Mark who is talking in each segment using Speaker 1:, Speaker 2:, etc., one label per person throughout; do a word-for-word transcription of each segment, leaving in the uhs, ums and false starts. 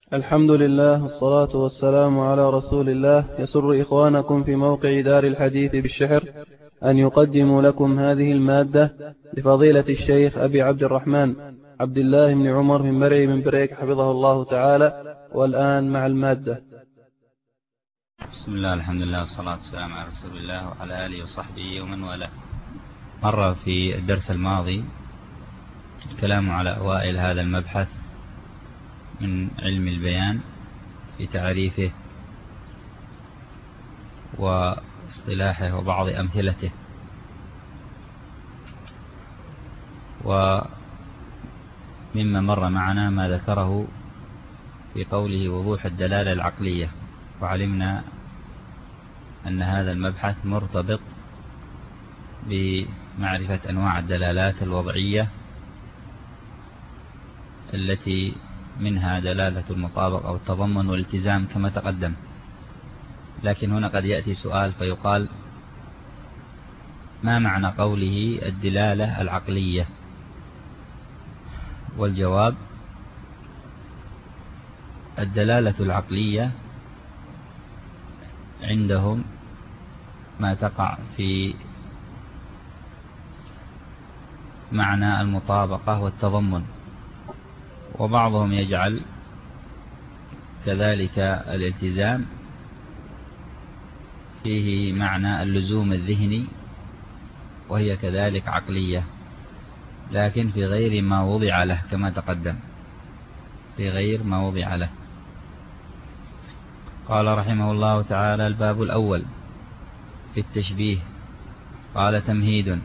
Speaker 1: الحمد لله والصلاة والسلام على رسول الله. يسر إخوانكم في موقع دار الحديث بالشحر أن يقدموا لكم هذه المادة لفضيلة الشيخ أبي عبد الرحمن عبد الله بن عمر بن مرعي بن بريك حفظه الله تعالى. والآن مع المادة.
Speaker 2: بسم الله، الحمد لله والصلاة والسلام على رسول الله وعلى آله وصحبه ومن والاه. مر في الدرس الماضي الكلام على أوائل هذا المبحث من علم البيان في تعريفه واصطلاحه وبعض أمثلته، ومما مر معنا ما ذكره في قوله وضوح الدلالة العقلية، وعلمنا أن هذا المبحث مرتبط بمعرفة أنواع الدلالات الوضعية التي منها دلالة المطابقة أو التضمن والالتزام كما تقدم. لكن هنا قد يأتي سؤال فيقال: ما معنى قوله الدلالة العقلية؟ والجواب: الدلالة العقلية عندهم ما تقع في معنى المطابقة والتضمن، وبعضهم يجعل كذلك الالتزام فيه معنى اللزوم الذهني، وهي كذلك عقلية، لكن في غير ما وضع له كما تقدم، في غير ما وضع له. قال رحمه الله تعالى: الباب الأول في التشبيه. قال: تمهيد.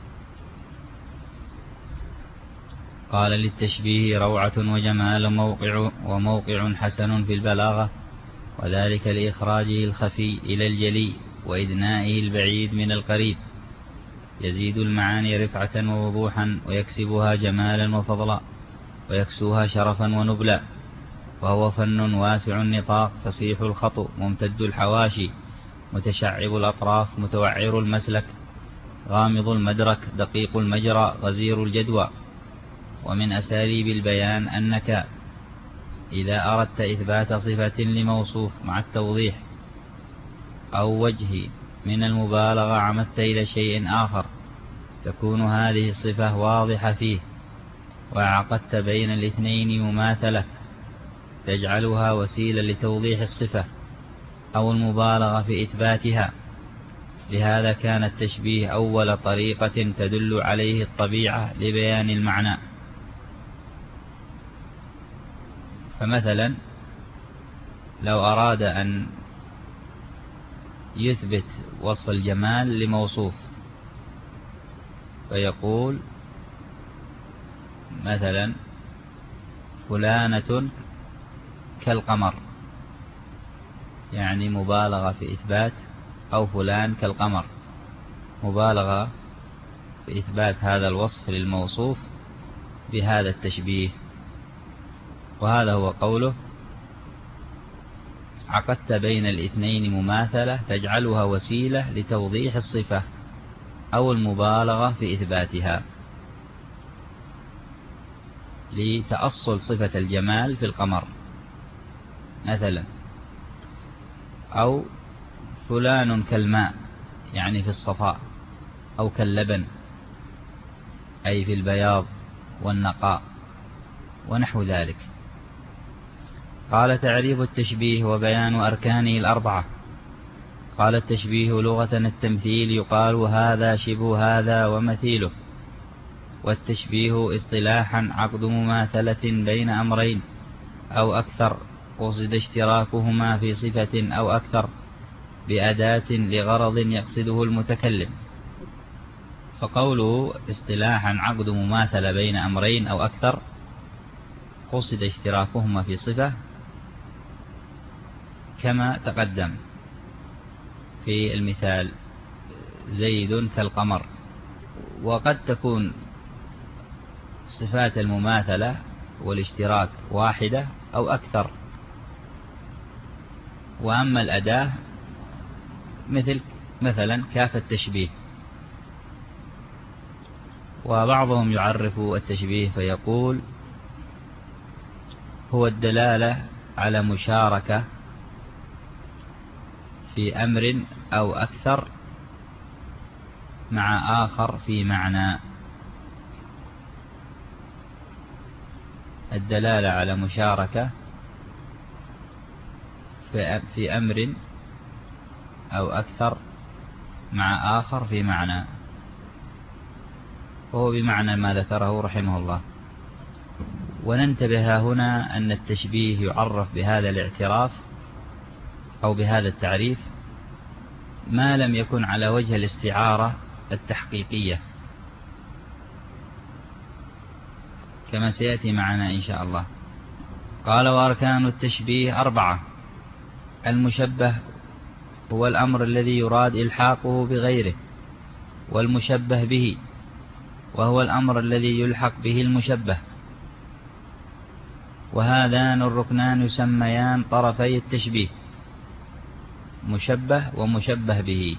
Speaker 2: قال: للتشبيه روعة وجمال وموقع, وموقع حسن في البلاغة، وذلك لإخراجه الخفي إلى الجلي وإدنائه البعيد من القريب، يزيد المعاني رفعة ووضوحا، ويكسبها جمالا وفضلا، ويكسوها شرفا ونبلا، وهو فن واسع النطاق فصيح الخطو ممتد الحواشي متشعب الأطراف متوعر المسلك غامض المدرك دقيق المجرى غزير الجدوى. ومن أساليب البيان أنك إذا أردت إثبات صفة لموصوف مع التوضيح أو وجه من المبالغة عمدت إلى شيء آخر تكون هذه الصفة واضحة فيه، وعقدت بين الاثنين مماثلة تجعلها وسيلة لتوضيح الصفة أو المبالغة في إثباتها. لهذا كان التشبيه أول طريقة تدل عليه الطبيعة لبيان المعنى. فمثلا لو أراد أن يثبت وصف الجمال لموصوف فيقول مثلا فلانة كالقمر، يعني مبالغة في إثبات، أو فلان كالقمر مبالغة في إثبات هذا الوصف للموصوف بهذا التشبيه. وهذا هو قوله: عقدت بين الاثنين مماثلة تجعلها وسيلة لتوضيح الصفة أو المبالغة في إثباتها، لتأصل صفة الجمال في القمر مثلا. أو فلان كالماء، يعني في الصفاء، أو كاللبن أي في البياض والنقاء ونحو ذلك. قال: تعريف التشبيه وبيان أركانه الأربعة. قال: التشبيه لغة التمثيل، يقال هذا شبه هذا ومثيله. والتشبيه اصطلاحا عقد مماثلة بين أمرين أو أكثر قصد اشتراكهما في صفة أو أكثر بأداة لغرض يقصده المتكلم. فقوله اصطلاحا عقد مماثلة بين أمرين أو أكثر قصد اشتراكهما في صفة كما تقدم في المثال: زيد كالقمر. وقد تكون صفات المماثلة والاشتراك واحدة أو أكثر. وأما الأداة مثل مثلا كاف التشبيه. وبعضهم يعرف التشبيه فيقول: هو الدلالة على مشاركة في أمر أو أكثر مع آخر في معنى. الدلالة على مشاركة في أمر أو أكثر مع آخر في معنى، وهو بمعنى ما ذكره رحمه الله. وننتبه هنا أن التشبيه يعرف بهذا الاعتراف أو بهذا التعريف ما لم يكن على وجه الاستعارة التحقيقية، كما سيأتي معنا إن شاء الله. قال: وأركان التشبيه أربعة. المشبه هو الأمر الذي يراد إلحاقه بغيره، والمشبه به وهو الأمر الذي يلحق به المشبه، وهذان الركنان يسميان طرفي التشبيه، مشبه ومشبه به.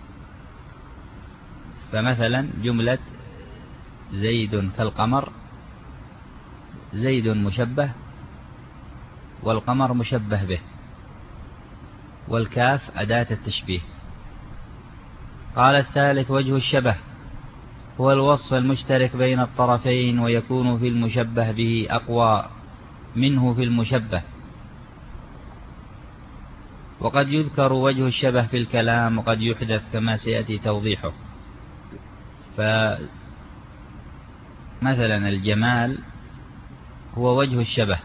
Speaker 2: فمثلا جملة زيد كالقمر، زيد مشبه والقمر مشبه به، والكاف أداة التشبيه. قال: الثالث وجه الشبه، هو الوصف المشترك بين الطرفين، ويكون في المشبه به أقوى منه في المشبه. وقد يذكر وجه الشبه في الكلام وقد يحدث كما سيأتي توضيحه. فمثلا الجمال هو وجه الشبه،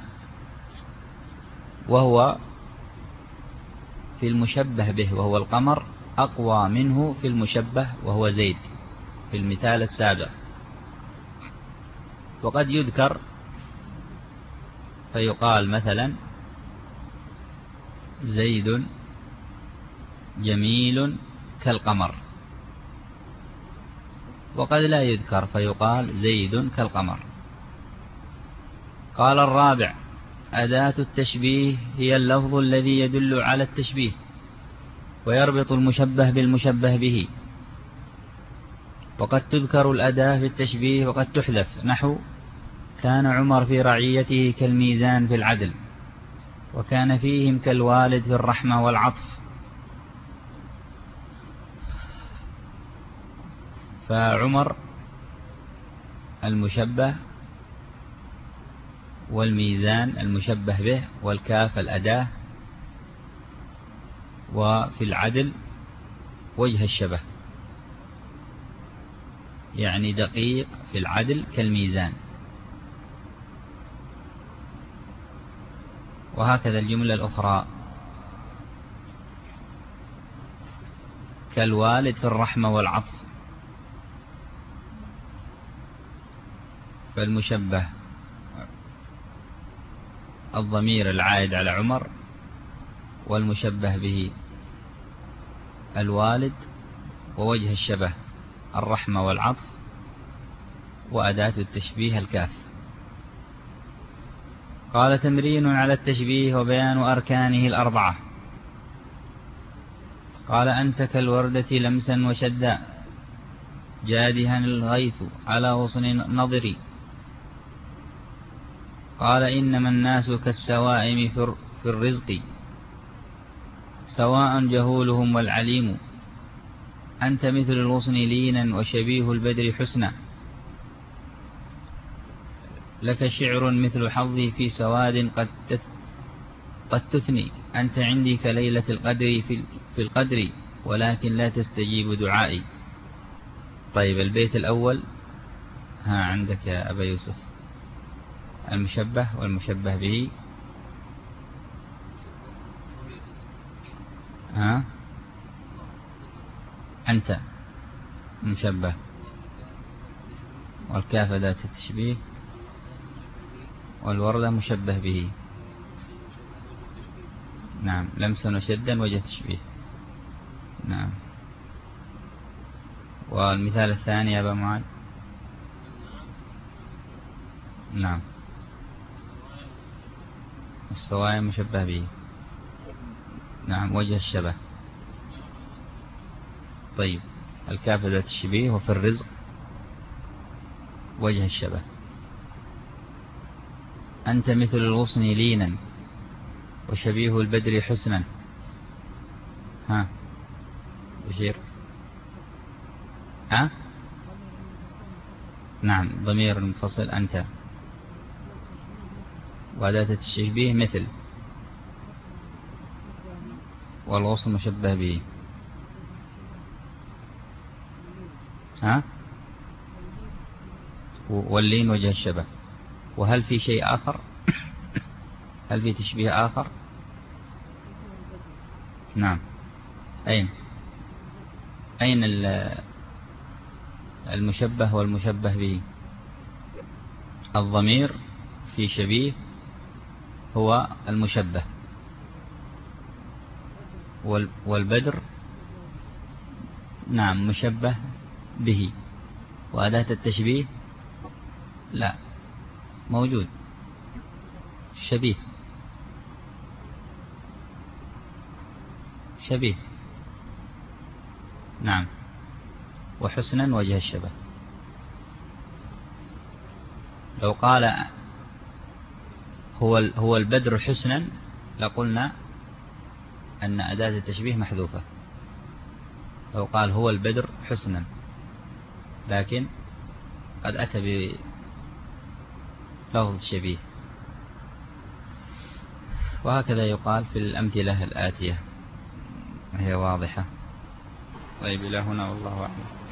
Speaker 2: وهو في المشبه به وهو القمر أقوى منه في المشبه وهو زيد في المثال السابق. وقد يذكر فيقال مثلا زيد جميل كالقمر، وقد لا يذكر فيقال زيد كالقمر. قال: الرابع أداة التشبيه هي اللفظ الذي يدل على التشبيه ويربط المشبه بالمشبه به. وقد تذكر الأداة في التشبيه وقد تحذف، نحو: كان عمر في رعيته كالميزان في العدل، وكان فيهم كالوالد في الرحمة والعطف. فعمر المشبه، والميزان المشبه به، والكاف الأداة، وفي العدل وجه الشبه، يعني دقيق في العدل كالميزان. وهكذا الجملة الأخرى: كالوالد في الرحمة والعطف. فالمشبه الضمير العائد على عمر، والمشبه به الوالد، ووجه الشبه الرحمة والعطف، وأداة التشبيه الكاف. قال: تمرين على التشبيه وبيان أركانه الأربعة. قال: أنت كالوردة لمسا وشدا، جادها الغيث على غصن نظري. قال: إنما الناس كالسوائم في الرزق، سواء جهولهم والعليم. أنت مثل الغصن لينا وشبيه البدر حسنا، لك شعر مثل حظي في سواد قد قد تثني. أنت عندي كليلة القدر في القدر، ولكن لا تستجيب دعائي. طيب البيت الأول ها عندك يا أبا يوسف، المشبه والمشبه به. ها أنت مشبه، والكاف أداة التشبيه، والوردة مشبه به. نعم، لمسا وشدا وجه تشبيه. نعم. والمثال الثاني يا أبا معاذ. نعم، السوائم مشبه به. نعم، وجه الشبه. طيب الكاف ذات الشبيه، وفي الرزق وجه الشبه. أنت مثل الغصن لينا، وشبيه البدر حسنا. ها بشير. ها نعم ضمير منفصل أنت، وأداة التشبيه مثل، والوصف مشبه به. ها واللين وجه الشبه. وهل في شيء آخر؟ هل في تشبيه آخر؟ نعم. أين أين المشبه والمشبه به؟ الضمير في شبيه هو المشبه، والبدر نعم مشبه به، وأداة التشبيه لا موجود شبيه شبيه نعم، وحسنا وجه الشبه. لو قال هو هو البدر حسنا لقلنا أن أداة التشبيه محذوفة. لو قال هو البدر حسنا، لكن قد أتى بلفظ الشبيه. وهكذا يقال في الأمثلة الآتية، هي واضحة. طيب إلى هنا والله أعلم.